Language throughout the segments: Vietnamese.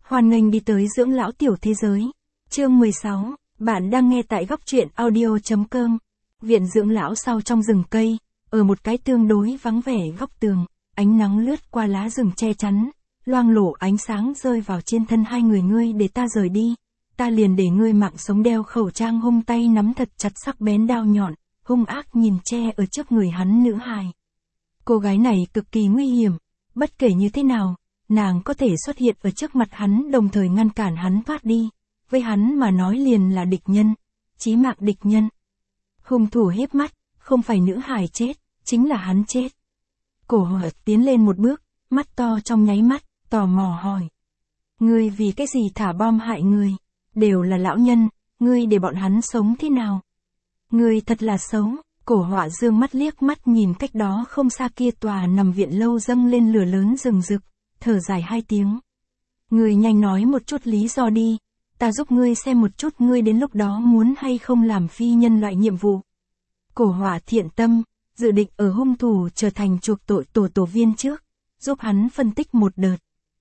Hoan nghênh đi tới dưỡng lão tiểu thế giới. Chương 16, bạn đang nghe tại góc truyện audio.com. Viện dưỡng lão sau trong rừng cây, ở một cái tương đối vắng vẻ góc tường, ánh nắng lướt qua lá rừng che chắn, loang lổ ánh sáng rơi vào trên thân hai người. Ngươi để ta rời đi, ta liền để ngươi mạng sống. Đeo khẩu trang, hung tay nắm thật chặt sắc bén đao nhọn, hung ác nhìn che ở trước người hắn nữ hài. Cô gái này cực kỳ nguy hiểm, bất kể như thế nào, nàng có thể xuất hiện ở trước mặt hắn đồng thời ngăn cản hắn thoát đi. Với hắn mà nói liền là địch nhân, chí mạng địch nhân. Hung thủ híp mắt, không phải nữ hài chết, chính là hắn chết. Cổ Hỏa tiến lên một bước, mắt to trong nháy mắt, tò mò hỏi. Ngươi vì cái gì thả bom hại người? Đều là lão nhân, ngươi để bọn hắn sống thế nào? Ngươi thật là xấu. Cổ Hỏa dương mắt liếc mắt nhìn cách đó không xa kia tòa nằm viện lâu dâng lên lửa lớn rừng rực, thở dài hai tiếng. Ngươi nhanh nói một chút lý do đi, ta giúp ngươi xem một chút ngươi đến lúc đó muốn hay không làm phi nhân loại nhiệm vụ. Cổ Hỏa thiện tâm, dự định ở hung thủ trở thành chuộc tội tổ viên trước, giúp hắn phân tích một đợt.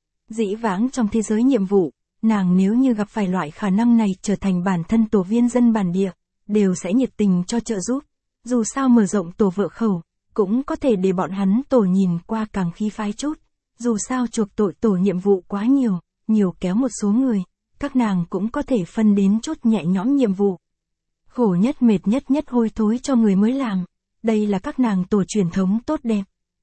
Dĩ vãng trong thế giới nhiệm vụ, nàng nếu như gặp phải loại khả năng này trở thành bản thân tổ viên dân bản địa, đều sẽ nhiệt tình cho trợ giúp. Dù sao mở rộng tổ vợ khẩu, cũng có thể để bọn hắn tổ nhìn qua càng khí phái chút. Dù sao chuộc tội tổ nhiệm vụ quá nhiều kéo một số người, các nàng cũng có thể phân đến chút nhẹ nhõm nhiệm vụ. Khổ nhất mệt nhất hôi thối cho người mới làm, đây là các nàng tổ truyền thống tốt đẹp.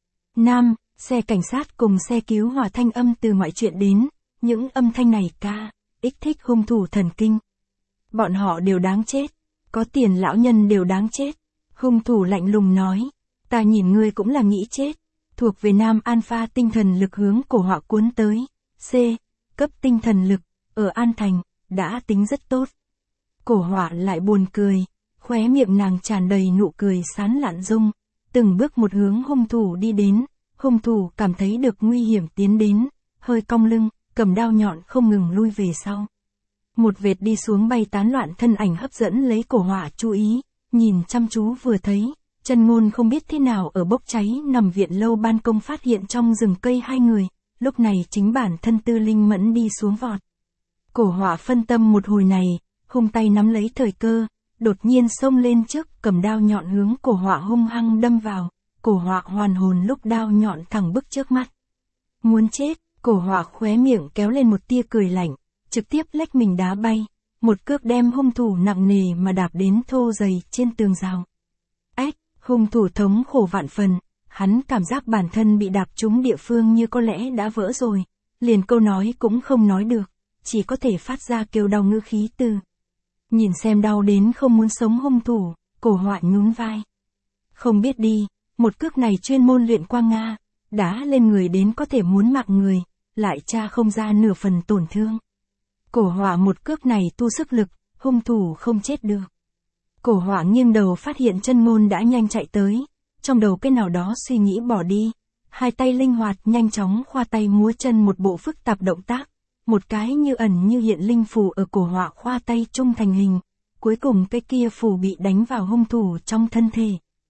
Nam, xe cảnh sát cùng xe cứu hỏa thanh âm từ mọi chuyện đến, những âm thanh này kích thích hung thủ thần kinh. Bọn họ đều đáng chết, có tiền lão nhân đều đáng chết. Hung thủ lạnh lùng nói, ta nhìn ngươi cũng là nghĩ chết. Thuộc về Nam Alpha tinh thần lực hướng Cổ Hỏa cuốn tới. C, cấp tinh thần lực, ở An Thành, đã tính rất tốt. Cổ Hỏa lại buồn cười, khóe miệng nàng tràn đầy nụ cười sán lạn dung, từng bước một hướng hung thủ đi đến. Hung thủ cảm thấy được nguy hiểm tiến đến, hơi cong lưng, cầm đao nhọn không ngừng lui về sau. Một vệt đi xuống bay tán loạn thân ảnh hấp dẫn lấy Cổ Hỏa chú ý, nhìn chăm chú vừa thấy, Chân Ngôn không biết thế nào ở bốc cháy nằm viện lâu ban công phát hiện trong rừng cây hai người, lúc này chính bản thân Tư Linh Mẫn đi xuống vọt. Cổ Hỏa phân tâm một hồi này, hung tay nắm lấy thời cơ, đột nhiên xông lên trước, cầm đao nhọn hướng Cổ Hỏa hung hăng đâm vào. Cổ Hỏa hoàn hồn lúc đao nhọn thẳng bức trước mắt. Muốn chết, Cổ Hỏa khóe miệng kéo lên một tia cười lạnh, trực tiếp lách mình đá bay, một cước đem hung thủ nặng nề mà đạp đến thô dày trên tường rào. Ách, hung thủ thống khổ vạn phần, hắn cảm giác bản thân bị đạp trúng địa phương như có lẽ đã vỡ rồi, liền câu nói cũng không nói được, chỉ có thể phát ra kêu đau ngữ khí từ. Nhìn xem đau đến không muốn sống hung thủ, Cổ Hỏa nhún vai. Không biết đi, một cước này chuyên môn luyện qua Nga, đá lên người đến có thể muốn mạng người, lại tra không ra nửa phần tổn thương. Cổ Hỏa một cước này tu sức lực, hung thủ không chết được. Cổ Hỏa nghiêng đầu phát hiện Chân Ngôn đã nhanh chạy tới, trong đầu cái nào đó suy nghĩ bỏ đi, hai tay linh hoạt nhanh chóng khoa tay múa chân một bộ phức tạp động tác, một cái như ẩn như hiện linh phù ở Cổ Hỏa khoa tay trung thành hình, cuối cùng cái kia phù bị đánh vào hung thủ trong thân thể.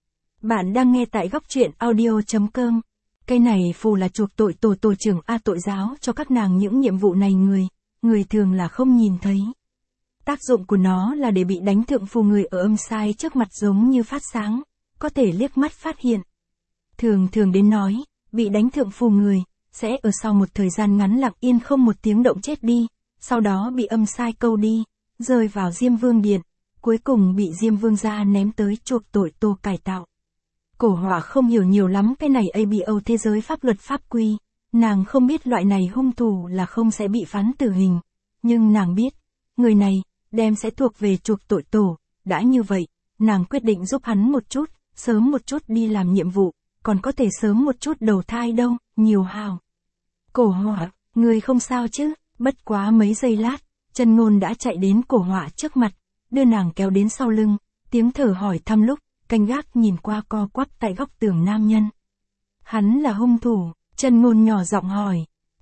Bạn đang nghe tại góc truyện audio.com. Cái này phù là chuộc tội tổ trưởng tội giáo cho các nàng những nhiệm vụ này người thường là không nhìn thấy. Tác dụng của nó là để bị đánh thượng phù người ở âm sai trước mặt giống như phát sáng, có thể liếc mắt phát hiện. Thường đến nói, bị đánh thượng phù người, sẽ ở sau một thời gian ngắn lặng yên không một tiếng động chết đi, sau đó bị âm sai câu đi, rơi vào Diêm Vương Điện, cuối cùng bị Diêm Vương gia ném tới chuộc tội tổ cải tạo. Cổ Hỏa không hiểu nhiều lắm cái này ABO thế giới pháp luật pháp quy, nàng không biết loại này hung thủ là không sẽ bị phán tử hình, nhưng nàng biết, người này, đem sẽ thuộc về chuộc tội tổ, đã như vậy, nàng quyết định giúp hắn một chút, sớm một chút đi làm nhiệm vụ, còn có thể sớm một chút đầu thai đâu, nhiều hào. Cổ Hỏa, người không sao chứ, bất quá mấy giây lát, Chân Ngôn đã chạy đến Cổ Hỏa trước mặt, đưa nàng kéo đến sau lưng, tiếng thở hỏi thăm lúc, canh gác nhìn qua co quắp tại góc tường nam nhân. Hắn là hung thủ, Chân Ngôn nhỏ giọng hỏi.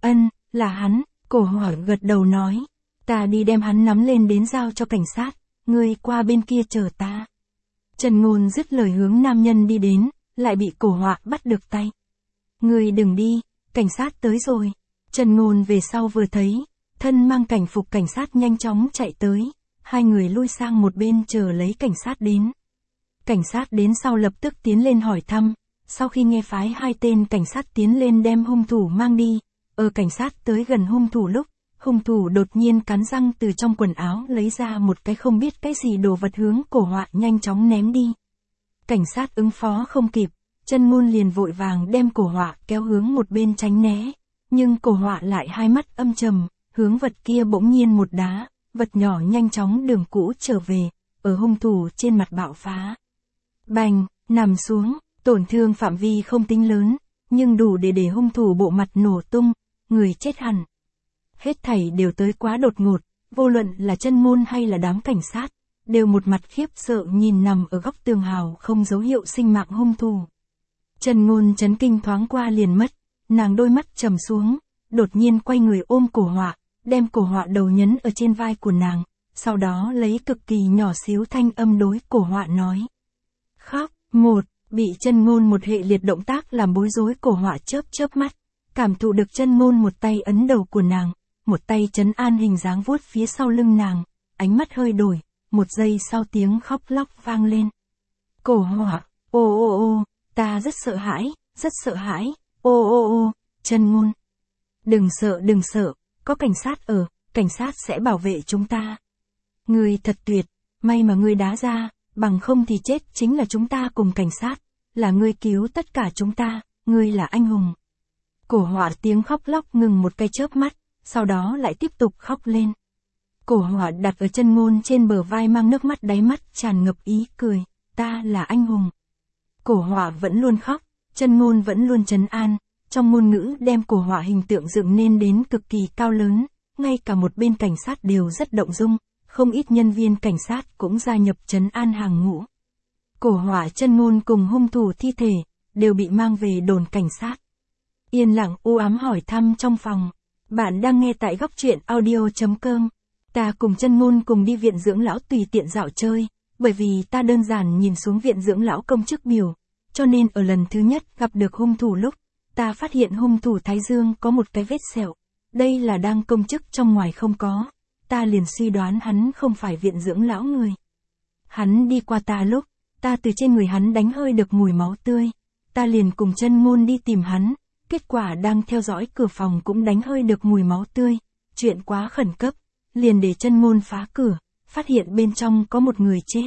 Là hắn, Cổ Hỏa gật đầu nói. Ta đi đem hắn nắm lên đến giao cho cảnh sát, ngươi qua bên kia chờ ta. Chân Ngôn dứt lời hướng nam nhân đi đến, lại bị Cổ Hỏa bắt được tay. Ngươi đừng đi, cảnh sát tới rồi. Chân Ngôn về sau vừa thấy, thân mang cảnh phục cảnh sát nhanh chóng chạy tới, hai người lui sang một bên chờ lấy cảnh sát đến. Cảnh sát đến sau lập tức tiến lên hỏi thăm, sau khi nghe phái hai tên cảnh sát tiến lên đem hung thủ mang đi, cảnh sát tới gần hung thủ lúc, hung thủ đột nhiên cắn răng từ trong quần áo lấy ra một cái không biết cái gì đồ vật hướng Cổ Họa nhanh chóng ném đi. Cảnh sát ứng phó không kịp, Chân Ngôn liền vội vàng đem Cổ Họa kéo hướng một bên tránh né, nhưng Cổ Họa lại hai mắt âm trầm, hướng vật kia bỗng nhiên một đá, vật nhỏ nhanh chóng đường cũ trở về, ở hung thủ trên mặt bạo phá. Bành, nằm xuống, tổn thương phạm vi không tính lớn, nhưng đủ để hung thủ bộ mặt nổ tung, người chết hẳn. Hết thảy đều tới quá đột ngột, vô luận là Chân Ngôn hay là đám cảnh sát, đều một mặt khiếp sợ nhìn nằm ở góc tường hào không dấu hiệu sinh mạng hung thủ. Chân Ngôn chấn kinh thoáng qua liền mất, nàng đôi mắt trầm xuống, đột nhiên quay người ôm Cổ Họa, đem Cổ Họa đầu nhấn ở trên vai của nàng, sau đó lấy cực kỳ nhỏ xíu thanh âm đối Cổ Họa nói. Khóc, bị Chân Ngôn một hệ liệt động tác làm bối rối. Cổ Họa chớp mắt, cảm thụ được Chân Ngôn một tay ấn đầu của nàng, một tay trấn an hình dáng vuốt phía sau lưng nàng, ánh mắt hơi đổi, một giây sau tiếng khóc lóc vang lên. Cổ Họa, ô, ta rất sợ hãi, ô, Chân Ngôn. Đừng sợ, có cảnh sát ở, cảnh sát sẽ bảo vệ chúng ta. Ngươi thật tuyệt, may mà ngươi đá ra, bằng không thì chết chính là chúng ta cùng cảnh sát, là ngươi cứu tất cả chúng ta, ngươi là anh hùng. Cổ Họa tiếng khóc lóc ngừng một cái chớp mắt, sau đó lại tiếp tục khóc lên. Cổ Họa đặt ở Chân Ngôn trên bờ vai mang nước mắt, đáy mắt tràn ngập ý cười, ta là anh hùng. Cổ Họa vẫn luôn khóc, Chân Ngôn vẫn luôn trấn an, trong ngôn ngữ đem Cổ Họa hình tượng dựng nên đến cực kỳ cao lớn, ngay cả một bên cảnh sát đều rất động dung, không ít nhân viên cảnh sát cũng gia nhập trấn an hàng ngũ. Cổ Họa, Chân Ngôn cùng hung thủ thi thể đều bị mang về đồn cảnh sát. Yên lặng u ám hỏi thăm trong phòng. Bạn đang nghe tại góc truyện audio.com. Ta cùng Chân Ngôn cùng đi viện dưỡng lão tùy tiện dạo chơi, bởi vì ta đơn giản nhìn xuống viện dưỡng lão công chức biểu, cho nên ở lần thứ nhất gặp được hung thủ lúc, ta phát hiện hung thủ thái dương có một cái vết sẹo. Đây là đang công chức trong ngoài không có, ta liền suy đoán hắn không phải viện dưỡng lão người. Hắn đi qua ta lúc, ta từ trên người hắn đánh hơi được mùi máu tươi, ta liền cùng Chân Ngôn đi tìm hắn, kết quả đang theo dõi cửa phòng cũng đánh hơi được mùi máu tươi, chuyện quá khẩn cấp, liền để Chân Ngôn phá cửa, phát hiện bên trong có một người chết.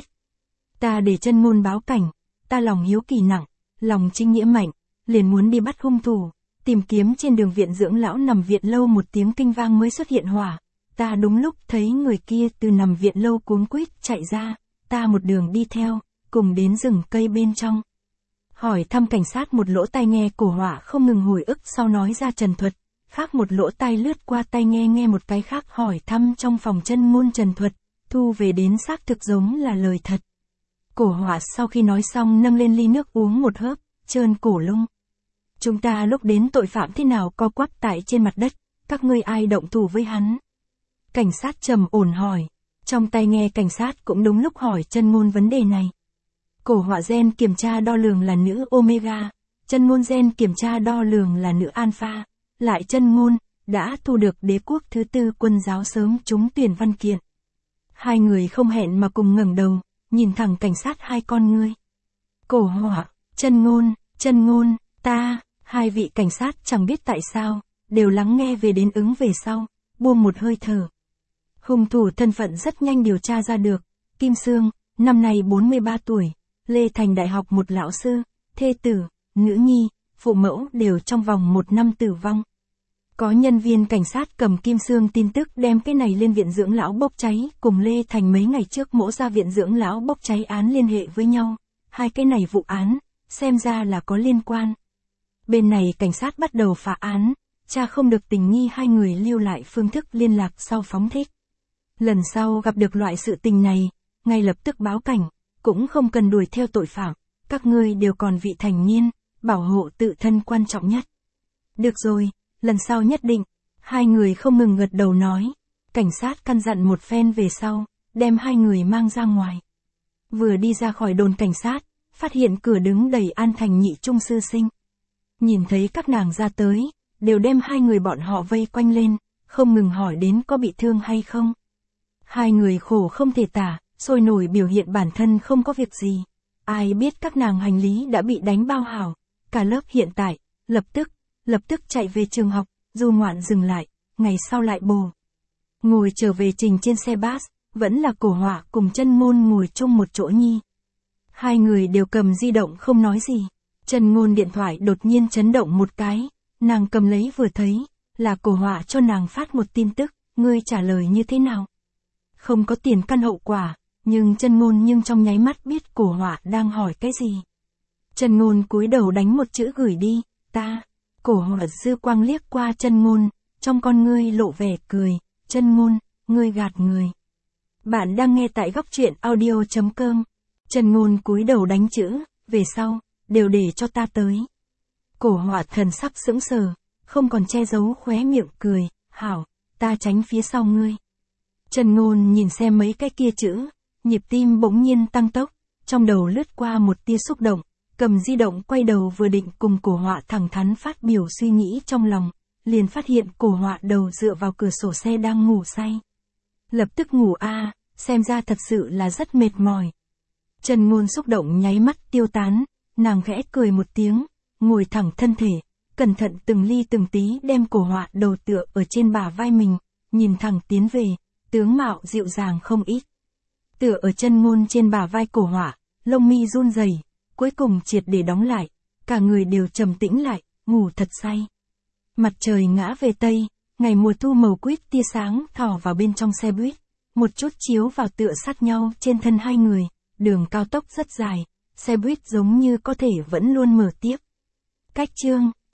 Ta để Chân Ngôn báo cảnh, ta lòng hiếu kỳ nặng, lòng trinh nghĩa mạnh, liền muốn đi bắt hung thủ, tìm kiếm trên đường viện dưỡng lão nằm viện lâu, một tiếng kinh vang mới xuất hiện hỏa. Ta đúng lúc thấy người kia từ nằm viện lâu cuống quýt chạy ra, ta một đường đi theo, cùng đến rừng cây bên trong. Hỏi thăm cảnh sát một lỗ tai nghe Cổ Họa không ngừng hồi ức sau nói ra trần thuật, khác một lỗ tai lướt qua tai nghe một cái khác hỏi thăm trong phòng Chân Ngôn trần thuật, thu về đến xác thực giống là lời thật. Cổ Họa sau khi nói xong nâng lên ly nước uống một hớp, trơn cổ lung. Chúng ta lúc đến tội phạm thế nào co quắp tại trên mặt đất, các ngươi ai động thủ với hắn? Cảnh sát trầm ổn hỏi, trong tai nghe cảnh sát cũng đúng lúc hỏi Chân Ngôn vấn đề này. Cổ Họa gen kiểm tra đo lường là nữ Omega, Chân Ngôn gen kiểm tra đo lường là nữ Alpha, lại Chân Ngôn đã thu được đế quốc thứ 4 quân giáo sớm trúng tuyển văn kiện. Hai người không hẹn mà cùng ngẩng đầu, nhìn thẳng cảnh sát hai con ngươi. Cổ Họa, Chân Ngôn, ta, hai vị cảnh sát chẳng biết tại sao, đều lắng nghe về đến ứng về sau, buông một hơi thở. Hung thủ thân phận rất nhanh điều tra ra được, Kim Sương, năm nay 43 tuổi, Lê Thành Đại học một lão sư, thê tử, nữ nhi, phụ mẫu đều trong vòng 1 năm tử vong. Có nhân viên cảnh sát cầm Kim Sương tin tức đem cái này lên viện dưỡng lão bốc cháy cùng Lê Thành mấy ngày trước mỗ ra viện dưỡng lão bốc cháy án liên hệ với nhau, hai cái này vụ án, xem ra là có liên quan. Bên này cảnh sát bắt đầu phá án, tra không được tình nghi hai người lưu lại phương thức liên lạc sau phóng thích. Lần sau gặp được loại sự tình này, ngay lập tức báo cảnh, cũng không cần đuổi theo tội phạm, các ngươi đều còn vị thành niên, bảo hộ tự thân quan trọng nhất. Được rồi, lần sau nhất định, hai người không ngừng gật đầu nói, cảnh sát căn dặn một phen về sau, đem hai người mang ra ngoài. Vừa đi ra khỏi đồn cảnh sát, phát hiện cửa đứng đầy An Thành nhị trung sư sinh. Nhìn thấy các nàng ra tới, đều đem hai người bọn họ vây quanh lên, không ngừng hỏi đến có bị thương hay không. Hai người khổ không thể tả, sôi nổi biểu hiện bản thân không có việc gì. Ai biết các nàng hành lý đã bị đánh bao hảo. Cả lớp hiện tại, lập tức chạy về trường học, Du Ngoạn dừng lại, ngày sau lại bồ. Ngồi trở về trình trên xe bus, vẫn là Cổ Họa cùng Chân Ngôn ngồi chung một chỗ nhi. Hai người đều cầm di động không nói gì. Chân Ngôn điện thoại đột nhiên chấn động một cái, nàng cầm lấy vừa thấy, là Cổ Họa cho nàng phát một tin tức, ngươi trả lời như thế nào? Không có tiền căn hậu quả, nhưng Chân Ngôn trong nháy mắt biết Cổ Họa đang hỏi cái gì. Chân Ngôn cúi đầu đánh một chữ gửi đi, ta. Cổ Họa dư quang liếc qua Chân Ngôn, trong con ngươi lộ vẻ cười, Chân Ngôn, ngươi gạt người. Bạn đang nghe tại góc truyện audio.com. Chân Ngôn cúi đầu đánh chữ, về sau, đều để cho ta tới. Cổ Họa thần sắc sững sờ, không còn che giấu khóe miệng cười, hảo, ta tránh phía sau ngươi. Chân Ngôn nhìn xem mấy cái kia chữ, nhịp tim bỗng nhiên tăng tốc, trong đầu lướt qua một tia xúc động, cầm di động quay đầu vừa định cùng Cổ Họa thẳng thắn phát biểu suy nghĩ trong lòng, liền phát hiện Cổ Họa đầu dựa vào cửa sổ xe đang ngủ say. Lập tức ngủ xem ra thật sự là rất mệt mỏi. Chân Ngôn xúc động nháy mắt tiêu tán, nàng khẽ cười một tiếng, ngồi thẳng thân thể, cẩn thận từng ly từng tí đem Cổ Họa đầu tựa ở trên bả vai mình, nhìn thẳng tiến về, tướng mạo dịu dàng không ít. Tựa ở Chân Ngôn trên bả vai Cổ Họa, lông mi run rẩy, cuối cùng triệt để đóng lại, cả người đều trầm tĩnh lại, ngủ thật say. Mặt trời ngã về tây, ngày mùa thu màu quýt tia sáng thỏ vào bên trong xe buýt, một chút chiếu vào tựa sát nhau trên thân hai người, đường cao tốc rất dài, xe buýt giống như có thể vẫn luôn mở tiếp. Cách chương